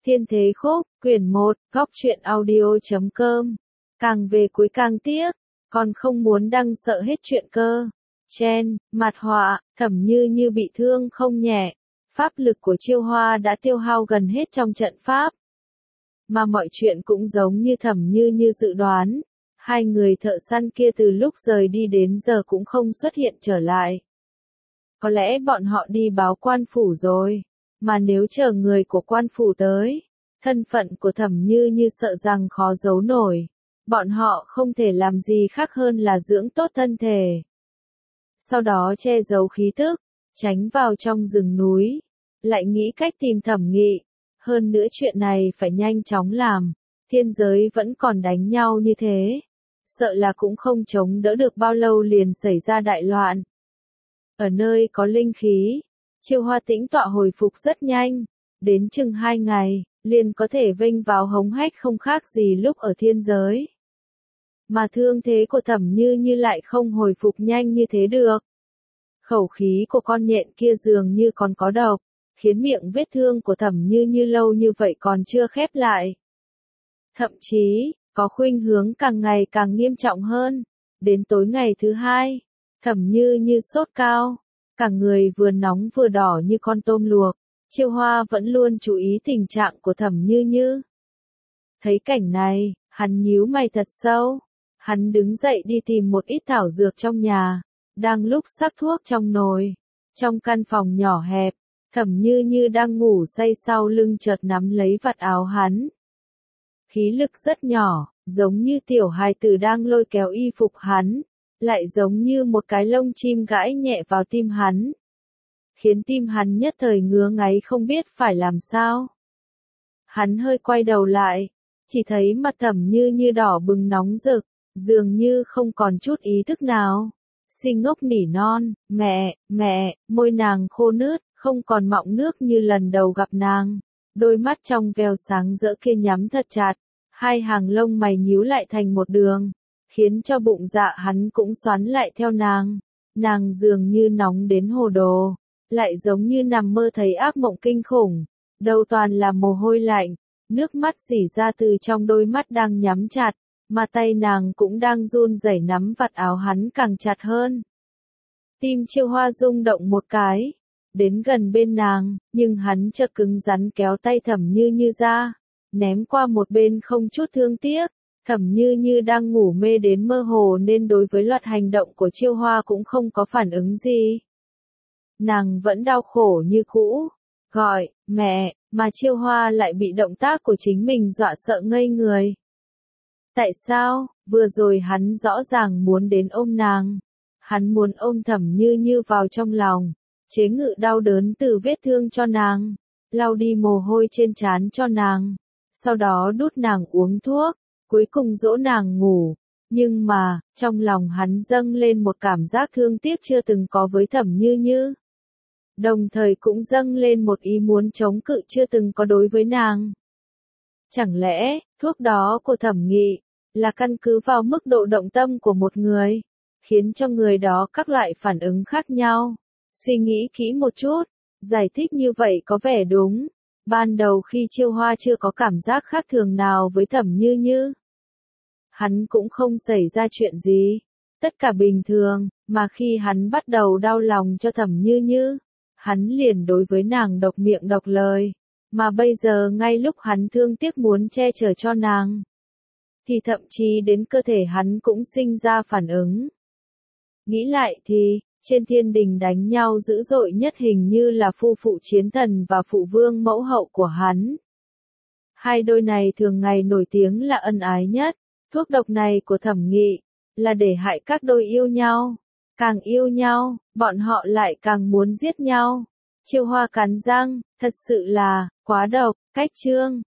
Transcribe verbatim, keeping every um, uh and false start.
Thiên Thế Khúc, quyển một, góc truyện audio chấm com. Càng về cuối càng tiếc, còn không muốn đăng sợ hết chuyện cơ. Chen, mặt họa, Thẩm Như Như bị thương không nhẹ. Pháp lực của Chiêu Hoa đã tiêu hao gần hết trong trận pháp. Mà mọi chuyện cũng giống như Thẩm Như Như dự đoán. Hai người thợ săn kia từ lúc rời đi đến giờ cũng không xuất hiện trở lại. Có lẽ bọn họ đi báo quan phủ rồi. Mà nếu chờ người của quan phủ tới, thân phận của Thẩm Như Như sợ rằng khó giấu nổi. Bọn họ không thể làm gì khác hơn là dưỡng tốt thân thể. Sau đó che giấu khí tức, tránh vào trong rừng núi, lại nghĩ cách tìm Thẩm Nghị. Hơn nữa chuyện này phải nhanh chóng làm, thiên giới vẫn còn đánh nhau như thế. Sợ là cũng không chống đỡ được bao lâu liền xảy ra đại loạn. Ở nơi có linh khí, Chiêu Hoa tĩnh tọa hồi phục rất nhanh, đến chừng hai ngày, liền có thể vênh vào hống hách không khác gì lúc ở thiên giới. Mà thương thế của Thẩm Như Như lại không hồi phục nhanh như thế được. Khẩu khí của con nhện kia dường như còn có độc, khiến miệng vết thương của Thẩm Như Như lâu như vậy còn chưa khép lại. Thậm chí, có khuynh hướng càng ngày càng nghiêm trọng hơn. Đến tối ngày thứ hai, Thẩm Như Như sốt cao. Cả người vừa nóng vừa đỏ như con tôm luộc, Chiêu Hoa vẫn luôn chú ý tình trạng của Thẩm Như Như. Thấy cảnh này, hắn nhíu mày thật sâu. Hắn đứng dậy đi tìm một ít thảo dược trong nhà, đang lúc sắc thuốc trong nồi. Trong căn phòng nhỏ hẹp, Thẩm Như Như đang ngủ say sau lưng chợt nắm lấy vạt áo hắn. Khí lực rất nhỏ, giống như tiểu hài tử đang lôi kéo y phục hắn. Lại giống như một cái lông chim gãi nhẹ vào tim hắn. Khiến tim hắn nhất thời ngứa ngáy không biết phải làm sao. Hắn hơi quay đầu lại, chỉ thấy mặt Thẩm Như Như đỏ bừng nóng rực, dường như không còn chút ý thức nào. Si ngốc nỉ non, mẹ, mẹ, môi nàng khô nướt, không còn mọng nước như lần đầu gặp nàng. Đôi mắt trong veo sáng rỡ kia nhắm thật chặt, hai hàng lông mày nhíu lại thành một đường. Khiến cho bụng dạ hắn cũng xoắn lại theo nàng. Nàng dường như nóng đến hồ đồ, lại giống như nằm mơ thấy ác mộng kinh khủng. Đầu toàn là mồ hôi lạnh, nước mắt rỉ ra từ trong đôi mắt đang nhắm chặt, mà tay nàng cũng đang run rẩy nắm vạt áo hắn càng chặt hơn. Tim Chiêu Hoa rung động một cái, đến gần bên nàng, nhưng hắn chợt cứng rắn kéo tay Thẩm Như Như ra, ném qua một bên không chút thương tiếc. Thẩm Như Như đang ngủ mê đến mơ hồ nên đối với loạt hành động của Chiêu Hoa cũng không có phản ứng gì. Nàng vẫn đau khổ như cũ, gọi, mẹ, mà Chiêu Hoa lại bị động tác của chính mình dọa sợ ngây người. Tại sao, vừa rồi hắn rõ ràng muốn đến ôm nàng. Hắn muốn ôm Thẩm Như Như vào trong lòng, chế ngự đau đớn từ vết thương cho nàng, lau đi mồ hôi trên trán cho nàng, sau đó đút nàng uống thuốc. Cuối cùng dỗ nàng ngủ, nhưng mà, trong lòng hắn dâng lên một cảm giác thương tiếc chưa từng có với Thẩm Như Như. Đồng thời cũng dâng lên một ý muốn chống cự chưa từng có đối với nàng. Chẳng lẽ, thuốc đó của Thẩm Nghị, là căn cứ vào mức độ động tâm của một người, khiến cho người đó các loại phản ứng khác nhau. Suy nghĩ kỹ một chút, giải thích như vậy có vẻ đúng. Ban đầu khi Chiêu Hoa chưa có cảm giác khác thường nào với Thẩm Như Như, hắn cũng không xảy ra chuyện gì, tất cả bình thường, mà khi hắn bắt đầu đau lòng cho Thẩm Như Như, hắn liền đối với nàng độc miệng độc lời, mà bây giờ ngay lúc hắn thương tiếc muốn che chở cho nàng, thì thậm chí đến cơ thể hắn cũng sinh ra phản ứng. Nghĩ lại thì, trên thiên đình đánh nhau dữ dội nhất hình như là phu phụ chiến thần và phụ vương mẫu hậu của hắn. Hai đôi này thường ngày nổi tiếng là ân ái nhất. Thuốc độc này của Thẩm Nghị, là để hại các đôi yêu nhau. Càng yêu nhau, bọn họ lại càng muốn giết nhau. Chiêu Hoa cắn răng, thật sự là, quá độc, cách chương.